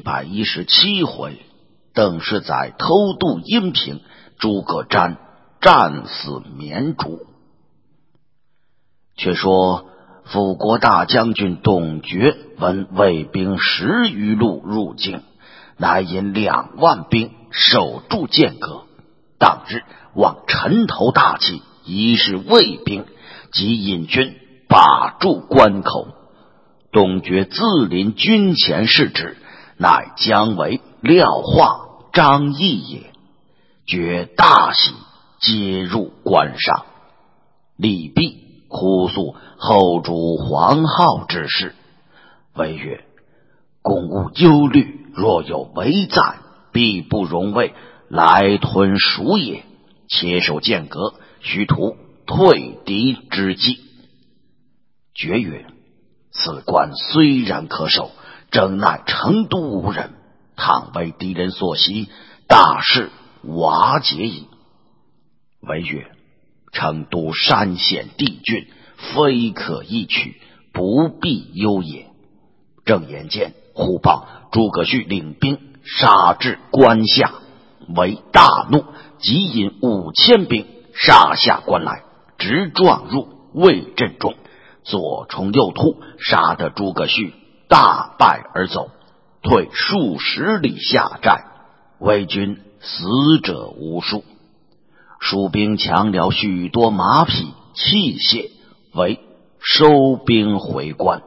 117回，邓氏载偷渡阴平，诸葛瞻战死绵竹。却说辅国大将军董厥闻魏兵10余路入境，乃引2万兵守住剑阁。当日望城头大旗，疑是魏兵，即引军把住关口。董厥自临军前视之，乃姜维、廖化、张翼也。厥大喜，皆入关上。李泌哭诉后主黄皓之事。谓曰：公务忧虑，若有危在，必不容魏来吞蜀也。且守剑阁，须图退敌之计。厥曰：此关虽然可守，正乃成都无人，倘为敌人所袭，大事瓦解矣。为曰：成都山险地峻，非可一取，不必忧也。正言间，忽报诸葛绪领兵杀至关下，为大怒，即引5000兵杀下关来，直撞入魏阵中，左冲右突，杀得诸葛绪大败而走，退数十里下寨。魏军死者无数，蜀兵抢了许多马匹器械，为收兵回关。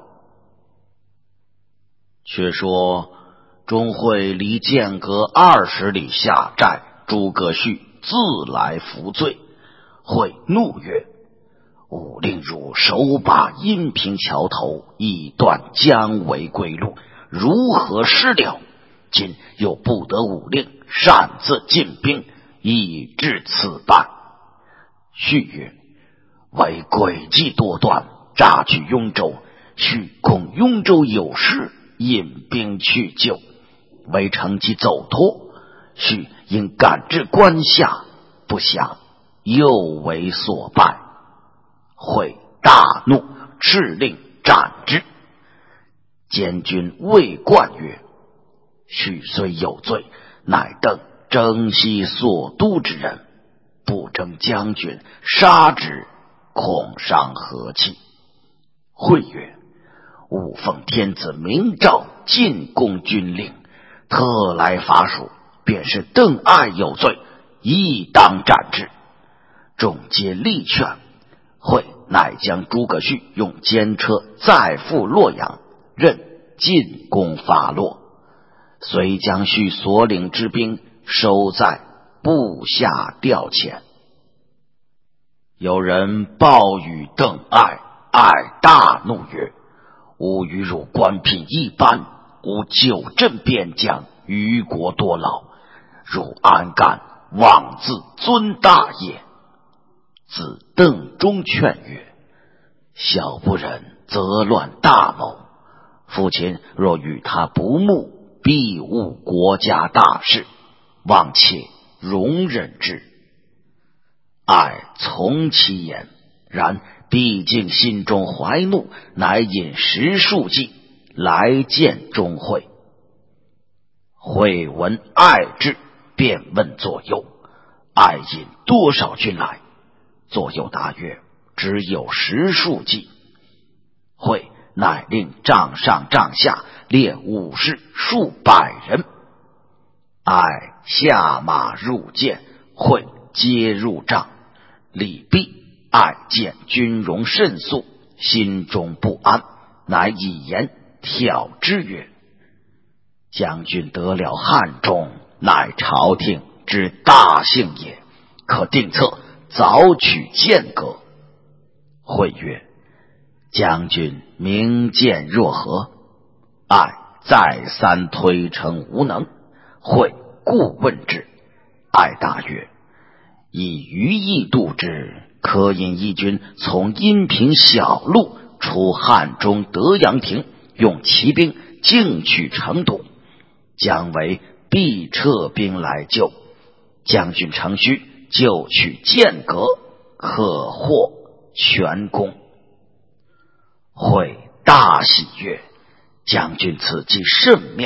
却说钟会离剑阁20里下寨，诸葛绪自来扶罪。会怒曰：吾令汝手把阴平桥头，以断姜维归路，如何失了？今又不得吾令，擅自进兵，以致此败。绪曰：为诡计多端，诈取雍州，绪恐雍州有事，引兵去救。为乘机走脱，绪应赶至关下，不想又为所败。会大怒，敕令斩之。监军魏冠曰：绪虽有罪，乃邓征西所督之人，不征将军，杀之，恐伤和气。会曰：吾奉天子明诏，进攻军令，特来伐蜀，便是邓艾有罪，亦当斩之。众皆力劝。会乃将诸葛绪用监车载赴洛阳，任进攻伐洛。遂将绪所领之兵收在部下调遣。有人报与邓艾，艾大怒曰：吾与汝官品一般，吾久镇边疆，于国多劳，汝安敢妄自尊大也？子邓忠劝曰：小不忍则乱大谋，父亲若与他不睦，必误国家大事，望且容忍之。艾从其言，然毕竟心中怀怒，乃引10数骑来见钟会。会闻艾至，便问左右：艾引多少军来？左右答曰：只有10数骑。会乃令帐上帐下列武士数百人。艾下马入见，会皆入帐。李泌、艾见军容甚肃，心中不安，乃以言挑之曰：将军得了汉中，乃朝廷之大幸也，可定策早取剑阁。会曰：将军明鉴若何？艾再三推称无能。会故问之。艾答曰：以余意度之，可引义军从阴平小路出汉中德阳亭，用骑兵径取成都，姜维必撤兵来救。将军乘虚，就取剑阁，可获全功。会大喜曰：将军此计甚妙，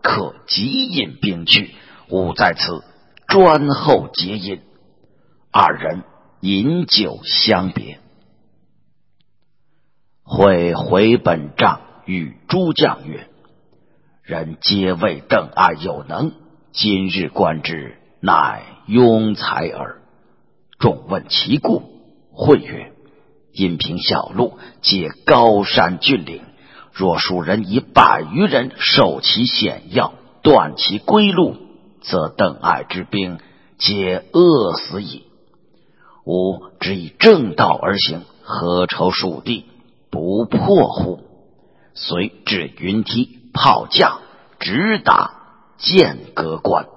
可即引兵去，吾在此专候接引。二人饮酒相别。会回本帐，与诸将曰：人皆谓邓艾有能，今日观之，乃庸才耳。众问其故，会曰：因凭小路，皆高山峻岭，若蜀人以100余人守其险要，断其归路，则邓艾之兵皆饿死矣。吾只以正道而行，何愁蜀地不破乎？遂至云梯，炮架，直打剑阁关。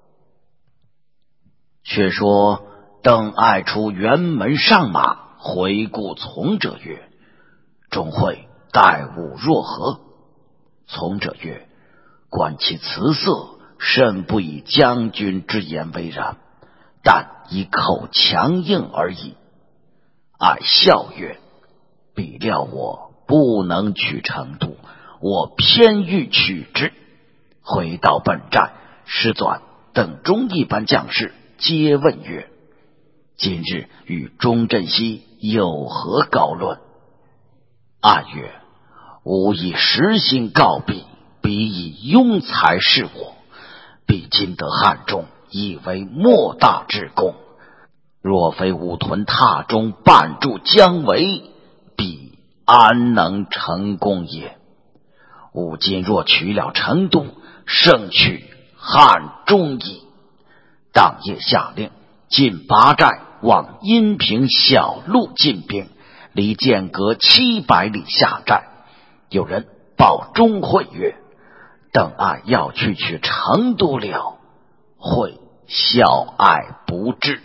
却说邓艾出辕门上马，回顾从者曰：钟会待吾若何？从者曰：观其辞色，甚不以将军之言为然，但以口强硬而已。艾笑曰：必料我不能取成都，我偏欲取之。回到本寨，师纂、邓忠一般将士皆问曰：今日与钟镇西有何高论？艾曰：吾以实心告彼，彼以庸才示我，彼今得汉中，以为莫大之功。若非武屯榻中绊住姜维，彼安能成功也？吾今若取了成都，胜取汉中矣。当夜下令，进八寨，往阴平小路进兵，离剑阁700里下寨。有人报钟会曰：邓艾要去取成都了。会笑艾不至。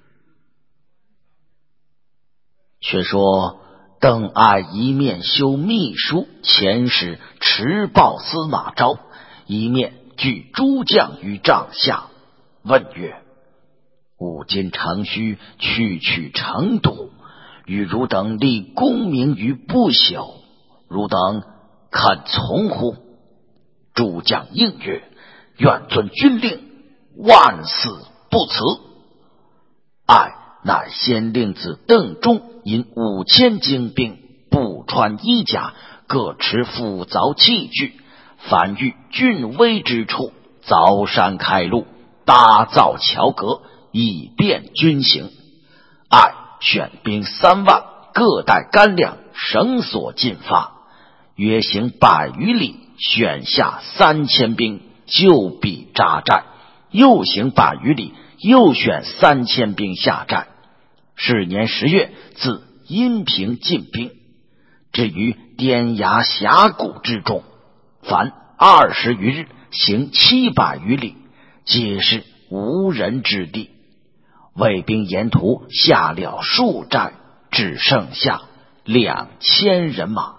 却说邓艾一面修秘书遣使持报司马昭，一面聚诸将于帐下，问曰：吾今诚须去取成都，与汝等立功名于不朽，汝等肯从乎？诸将应曰：愿遵军令，万死不辞。艾乃先令子邓忠引5000精兵，不穿衣甲，各持斧凿器具，凡遇峻危之处，凿山开路，搭造桥阁，以便军行。艾选兵3万，各带干粮、绳索进发，约行100余里，选下3000兵，就彼扎寨。又行100余里，又选3000兵下寨。是年10月，自阴平进兵，至于滇崖峡谷之中，凡20余日，行700余里，皆是无人之地。魏兵沿途下了数寨，只剩下2000人马。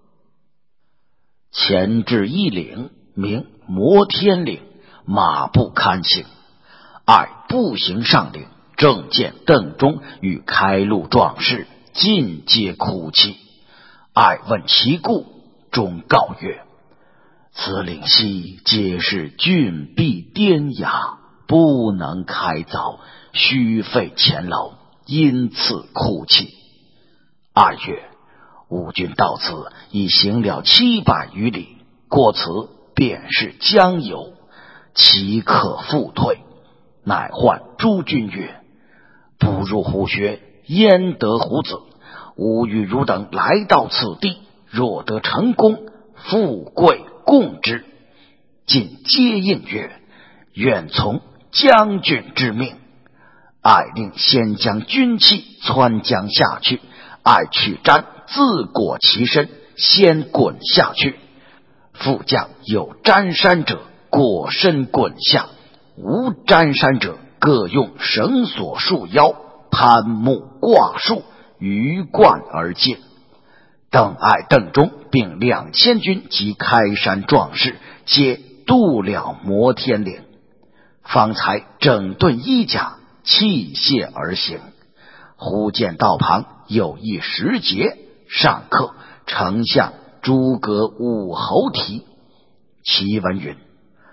前至一岭，名摩天岭，马不堪行。艾步行上岭，正见邓忠与开路壮士尽皆哭泣。艾问其故，忠告曰：此岭西皆是峻壁颠崖，不能开凿，须费钱劳，因此哭泣。艾曰：吾军到此已行了700余里，过此便是江油，岂可复退？乃唤诸军曰：不入虎穴，焉得虎子？吾与汝等来到此地，若得成功，富贵共之。尽皆应曰：愿从将军之命。艾令先将军器窜江下去，艾取毡自裹其身，先滚下去。副将有毡衫者，裹身滚下；无毡衫者，各用绳索束腰，攀木挂树，鱼贯而进。邓艾、邓忠并2000军及开山壮士，皆渡了摩天岭，方才整顿衣甲，器械而行。忽见道旁有一石碣，上刻丞相诸葛武侯题，其文云：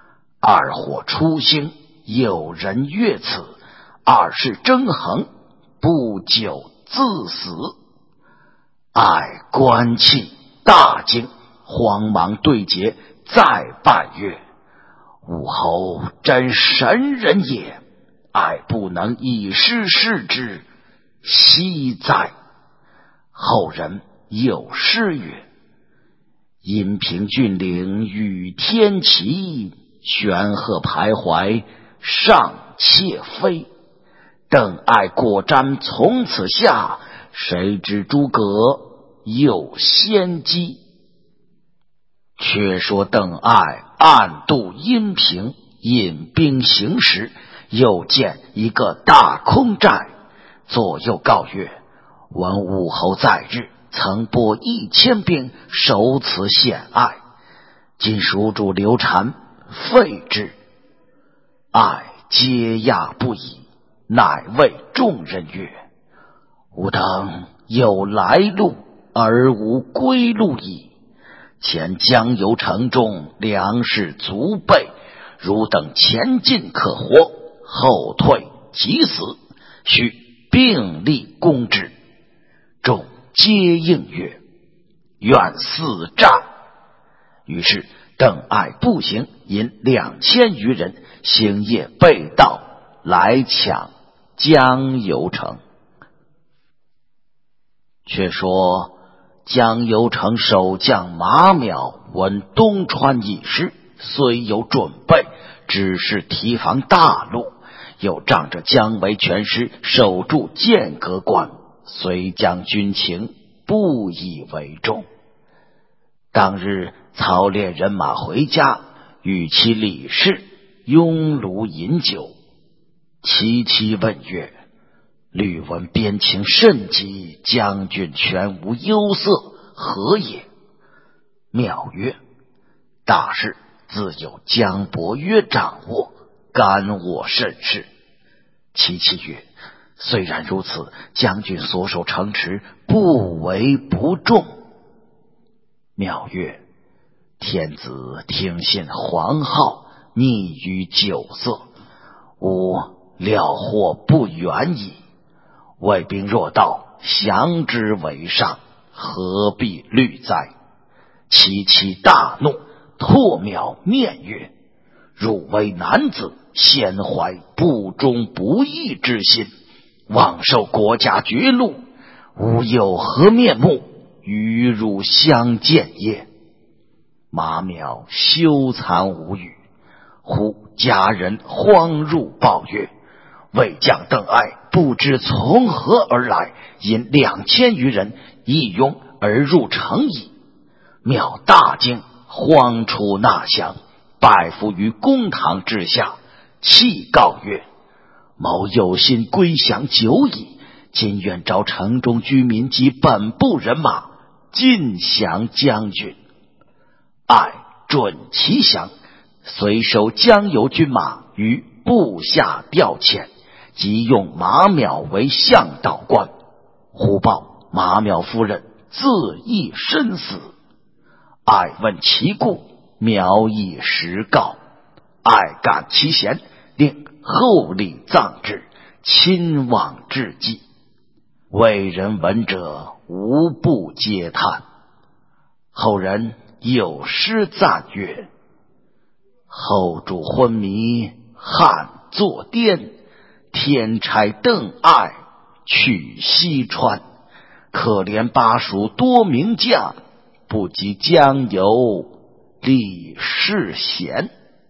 二火初兴，有人越此，二世争衡，不久自死。爱观气大惊，慌忙对节，再拜曰：武侯真神人也，爱不能以师示之，惜哉！后人有诗曰：阴平峻岭与天齐，玄鹤徘徊上窃飞。邓艾果瞻从此下，谁知诸葛有先机。却说邓艾暗度阴平，引兵行时，又见一个大空寨，左右告曰：闻武侯在日曾拨1000兵守此险隘，今蜀主刘禅废之。艾嗟讶不已，乃谓众人曰：吾等有来路，而无归路矣。前江油城中粮食足备，汝等前进可活，后退即死，须并力攻之。众皆应曰：愿死战。于是邓艾步行，引2000余人，星夜背道来抢江油城。却说江油城守将马邈闻东川已失，虽有准备，只是提防大路，又仗着姜维全师守住剑阁关，遂将军情不以为重。当日操练人马回家，与其李氏拥炉饮酒。齐戚问曰：虑闻边情甚急，将军全无忧色，何也？邈曰：大事自有姜伯约掌握，干我甚事。齐戚曰：虽然如此，将军所守城池不为不重。邈曰：天子听信黄皓，溺于酒色，吾料祸不远矣。魏兵若到，降之为上，何必虑哉？齐戚大怒，唾邈面曰：汝为男子，先怀不忠不义之心，枉受国家绝禄，吾有何面目与汝相见也？马邈羞惭无语。忽家人慌入报曰：魏将邓艾不知从何而来，引2000余人一拥而入城矣。邈大惊，慌出纳降，拜伏于公堂之下，泣告曰：某有心归降久矣，今愿召城中居民及本部人马尽降将军。艾准其降，遂收江油军马于部下调遣，即用马邈为向导官。忽报马邈夫人自缢身死。艾问其故，邈以实告。艾感其贤，令厚礼葬之，亲往致祭。魏人闻者无不嗟叹。后人有诗赞曰：后主昏迷汉作颠，天差邓艾去西川。可怜巴蜀多名将，不及江油立世贤。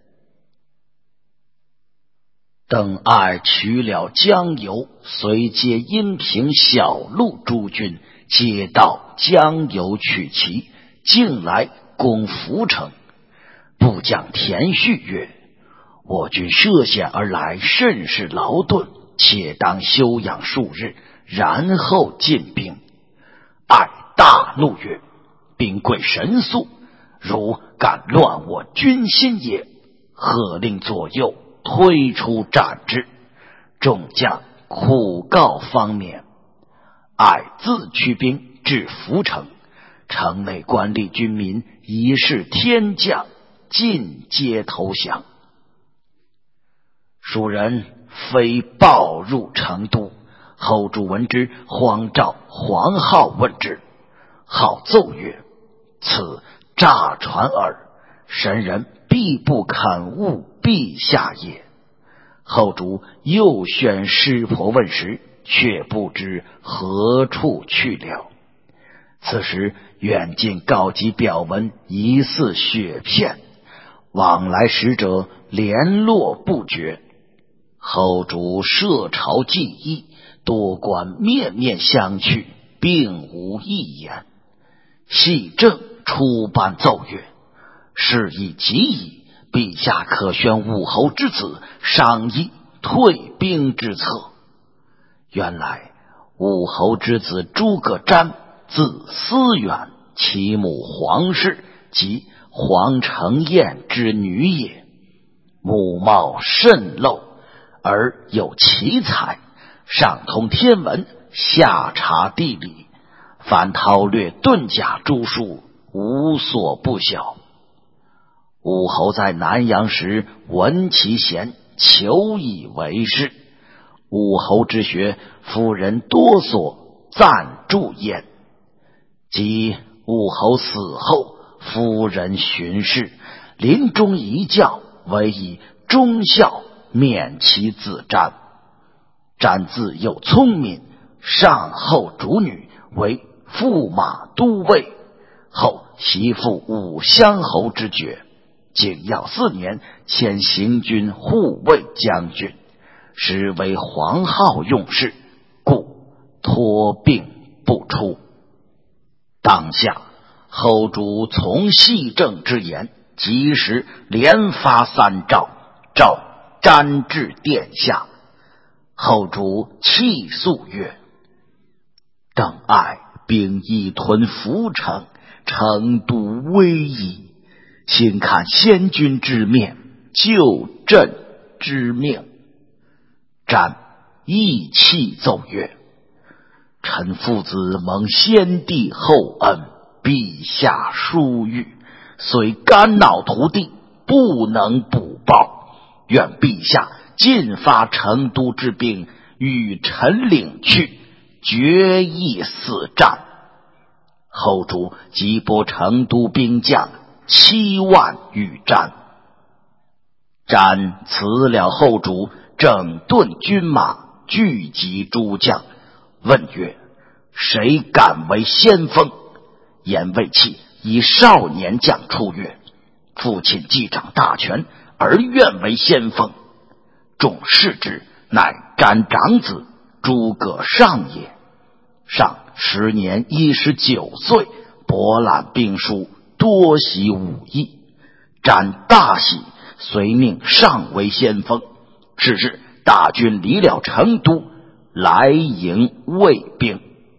邓艾取了江油，随接阴平小路诸军，皆到江油取齐，径来攻涪城。部将田旭曰：我军涉险而来，甚是劳顿，且当休养数日，然后进兵。艾大怒曰：兵贵神速，如敢乱我军心也！喝令左右推出斩之。众将苦告方免。艾自驱兵至涪城，城内官吏军民一视天降，尽皆投降。 蜀人飞报入成都，后主闻之，慌召黄皓问之。皓奏曰：此诈传耳，神人必不肯误陛下也。后主又宣师婆问时，却不知何处去了。此时远近告急表文疑似雪片，往来使者联络不绝。后主设朝祭议，多官面面相觑，并无一言。系正出班奏曰：事已急矣，陛下可宣武侯之子商议退兵之策。原来武侯之子诸葛瞻字思远，其母黄氏，即黄承彦之女也。母貌甚陋，而有奇才，上通天文，下察地理，凡韬略遁甲诸术，无所不晓。武侯在南阳时闻其贤，求以为师。武侯之学，夫人多所赞助焉。及武侯死后，夫人巡视，临终遗教，唯以忠孝免其子瞻。瞻自幼聪明，上后主女，为驸马都尉，后袭复武乡侯之爵。景耀4年，迁行军护卫将军，时为黄皓用事，故托病不出。当下后主从系正之言，及时连发3诏，诏瞻至殿下。后主泣诉曰：邓艾兵一屯涪城，成都危矣，请看先君之面，救朕之命。瞻义气奏曰：臣父子蒙先帝厚恩，陛下殊遇，虽肝脑涂地，不能补报，愿陛下尽发成都之兵，与臣领去，决一死战。后主即拨成都兵将7万与瞻。瞻辞了后主，整顿军马，聚集诸将，问曰：谁敢为先锋？言未弃，以少年将出曰：父亲既掌大权，而愿为先锋。众视之，乃瞻长子诸葛尚也。尚时年19岁，博览兵书，多习武艺。瞻大喜，遂命尚为先锋。是日，大军离了成都，来迎魏兵。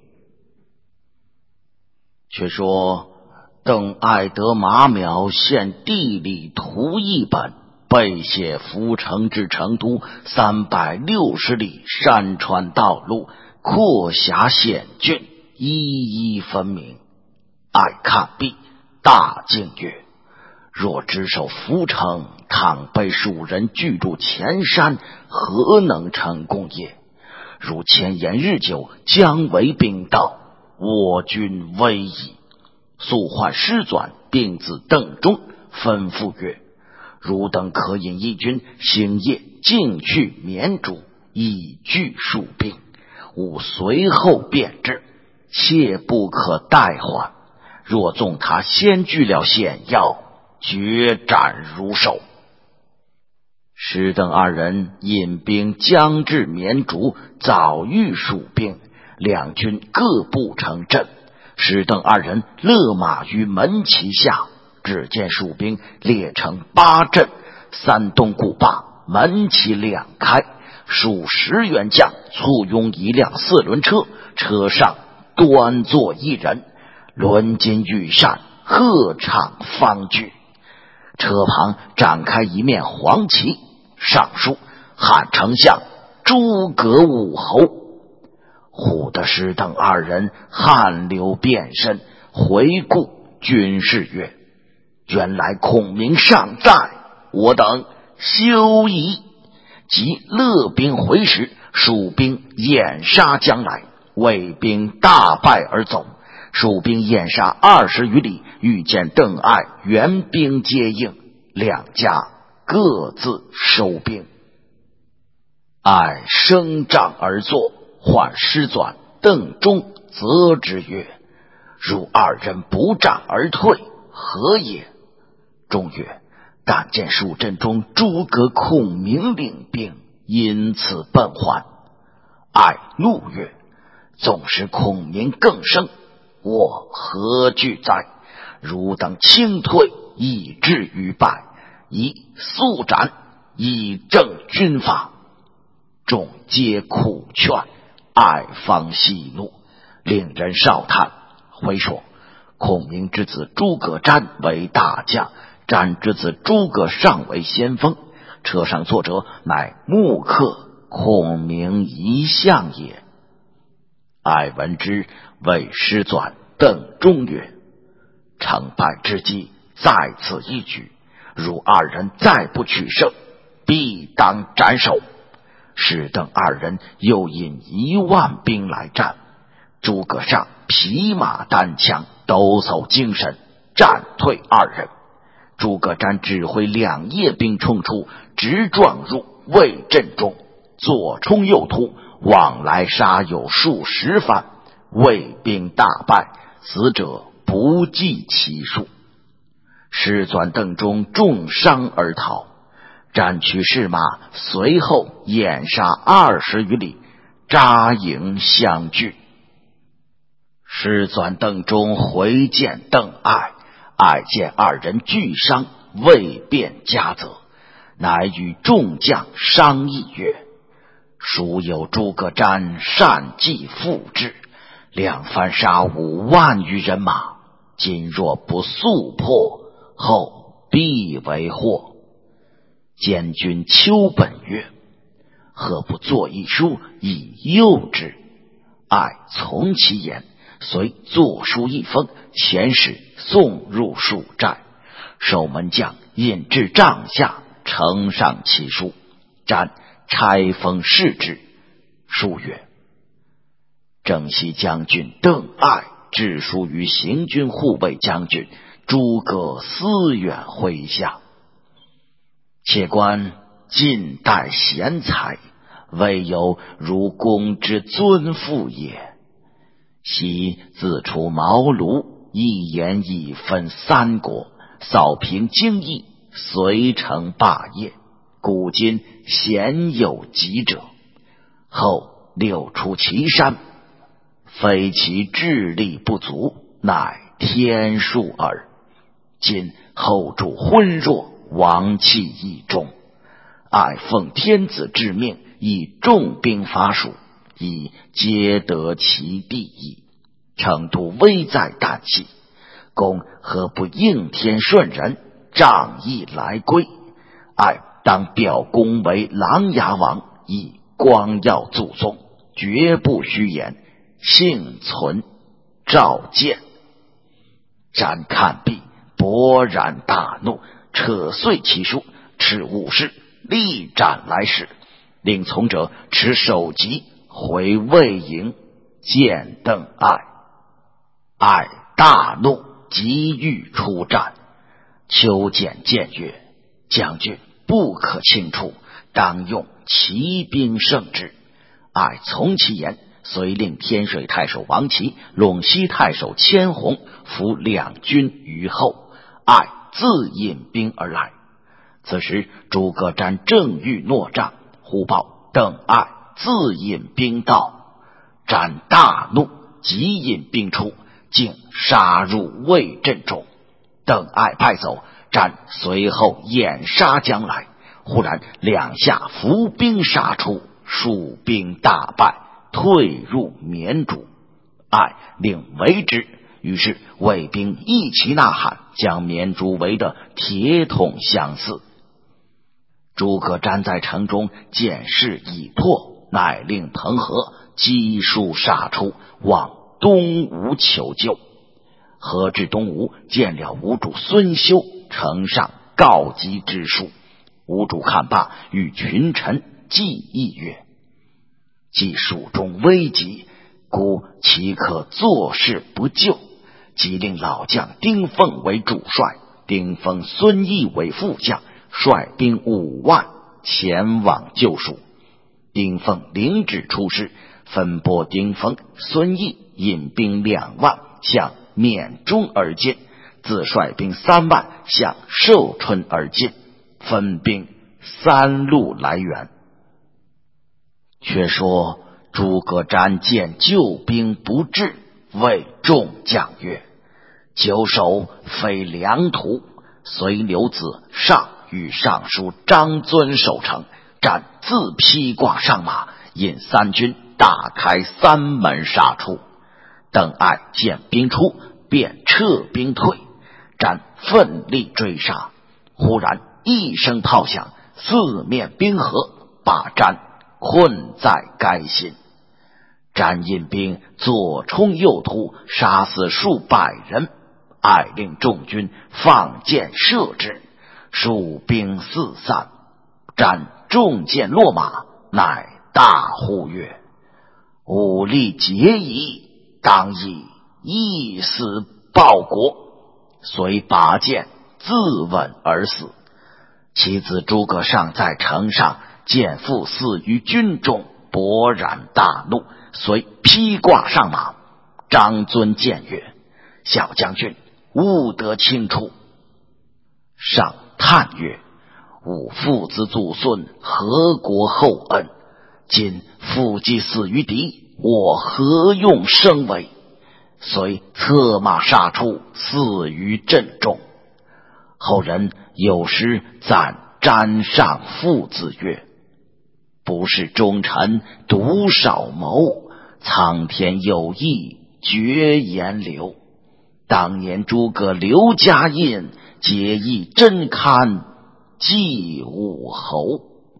却说邓艾得马邈献地理图一本，背写涪城至成都360里山川道路，阔狭险峻，一一分明。艾看毕，大惊曰：若只守涪城，倘被蜀人拒住前山，何能成功也？如前言日久，将为兵道，我军危矣。速唤师转并子邓忠，吩咐曰：汝等可引义军星夜径去绵竹，以拒蜀兵，吾随后便至，切不可怠缓。若纵他先据了险要，决斩如手。师邓二人引兵将至绵竹，早遇蜀兵，两军各布成阵。师邓二人勒马于门旗下，只见蜀兵列成8阵，3东固坝，门旗2开。数10员将簇拥一辆4轮车，车上端坐一人，轮金羽扇，鹤氅方举。车旁展开一面黄旗，上书汉丞相诸葛武侯。唬得师邓二人汗流遍身，回顾军士曰：原来孔明尚在，我等休矣。 即勒兵回时，蜀兵掩杀将来，魏兵大败而走。蜀兵掩杀20余里，遇见邓艾援兵接应，两家各自收兵。艾升帐而坐，唤师纂、邓忠，责之曰：汝二人不战而退，何也？忠曰：但见蜀阵中诸葛孔明领兵，因此奔还。艾怒曰：纵使孔明更胜，我何惧哉？汝等轻退，以至于败，以速斩，以正军法。众皆苦劝，艾方息怒，令人少叹，回说孔明之子诸葛瞻为大将，瞻之子诸葛尚为先锋，车上坐者乃木客孔明一相也。艾闻之，谓师纂、邓忠曰：成败之机在此一举，汝二人再不取胜，必当斩首。师邓二人又引1万兵来战，诸葛尚匹马单枪，抖擞精神，战退2人。诸葛瞻指挥2叶兵冲出，直撞入魏阵中，左冲右突，往来杀有数十番，魏兵大败，死者不计其数。师纂、邓忠重伤而逃。战取士马，随后掩杀20余里，扎营相聚。师纂、邓忠回见邓艾，艾见2人俱伤，未便加责，乃与众将商议曰：蜀有诸葛瞻善计复制，两番杀5万余人马，今若不速破，后必为祸。监军丘本曰：何不作一书以诱之？艾从其言，遂作书一封，遣使送入蜀寨。守门将引至帐下，呈上其书。瞻拆封视之，书曰：征西将军邓艾致书于行军护卫将军诸葛思远麾下，且观近代贤才，未有如公之尊父也。昔自出茅庐，一言以分3国，扫平荆益，遂成霸业，古今鲜有及者。后六出祁山，非其智力不足，乃天数耳。今后主昏弱，王气已终，艾奉天子之命，以重兵伐蜀，以皆得其地矣。成都危在旦夕，公何不应天顺人，仗义来归？艾当表公为琅琊王，以光耀祖宗，绝不虚言，幸存召见。瞻看毕，勃然大怒，扯碎其书，斥武士力斩来使，令从者持首级回魏营见邓艾。艾大怒，急欲出战。丘简谏曰：将军不可轻出，当用骑兵胜之。艾从其言，遂令天水太守王齐、陇西太守千红伏2军于后，艾自引兵而来。此时诸葛瞻正欲诺帐，忽报邓艾自引兵到。瞻大怒，即引兵出，竟杀入魏阵中。邓艾败走，瞻随后掩杀将来，忽然两下伏兵杀出，蜀兵大败，退入绵竹。艾令围之，于是魏兵一齐呐喊，将绵竹围得铁桶相似。诸葛瞻在城中见势已破，乃令彭和悉数杀出，往东吴求救。和至东吴，见了吴主孙休，呈上告急之书， 吴主看罢，与群臣计议曰：既蜀中危急，故岂可坐视不救？即令老将丁奉为主帅，丁奉、孙毅为副将，率兵5万前往救蜀。丁奉领旨出师，分拨丁奉、孙毅引兵2万向缅中而进，自率兵3万向寿春而进，分兵3路来援。却说诸葛瞻见救兵不至，谓众将曰：久守非良图，遂留子上与尚书张遵守城。瞻自披挂上马，引3军大开3门杀出。邓艾见兵出，便撤兵退。瞻奋力追杀，忽然一声炮响，四面冰河，把瞻困在该心。瞻引兵左冲右突，杀死数百人，艾令众军放箭射之，数兵四散。瞻中箭落马，乃大呼曰：武力竭矣，当以一死报国。遂拔剑自刎而死。其子诸葛尚在城上见父死于军中，勃然大怒，遂披挂上马。张遵谏曰：小将军勿得轻出。上叹曰：吾父子祖孙何国厚恩，今父既死于敌，我何用生为？遂策马杀出，死于阵中。后人有诗赞瞻上父子曰：不是忠臣独少谋，苍天有意绝言流。当年诸葛刘家印，结义真堪祭武侯。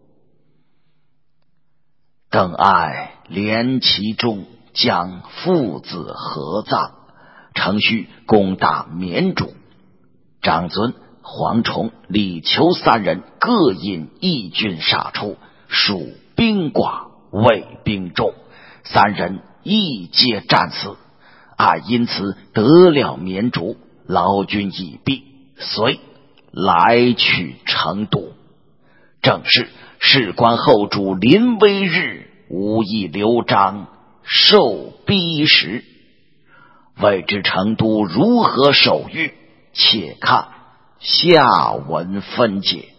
邓艾怜其中，将父子合葬。程戌攻打绵竹，张遵、黄崇、李求3人各引1军杀出，蜀兵寡，魏兵众，3人亦皆战死。艾因此得了绵竹，劳军已毕，遂来取成都。正是事关后主临危日，无以刘璋受逼时。未知成都如何守御，且看下文分解。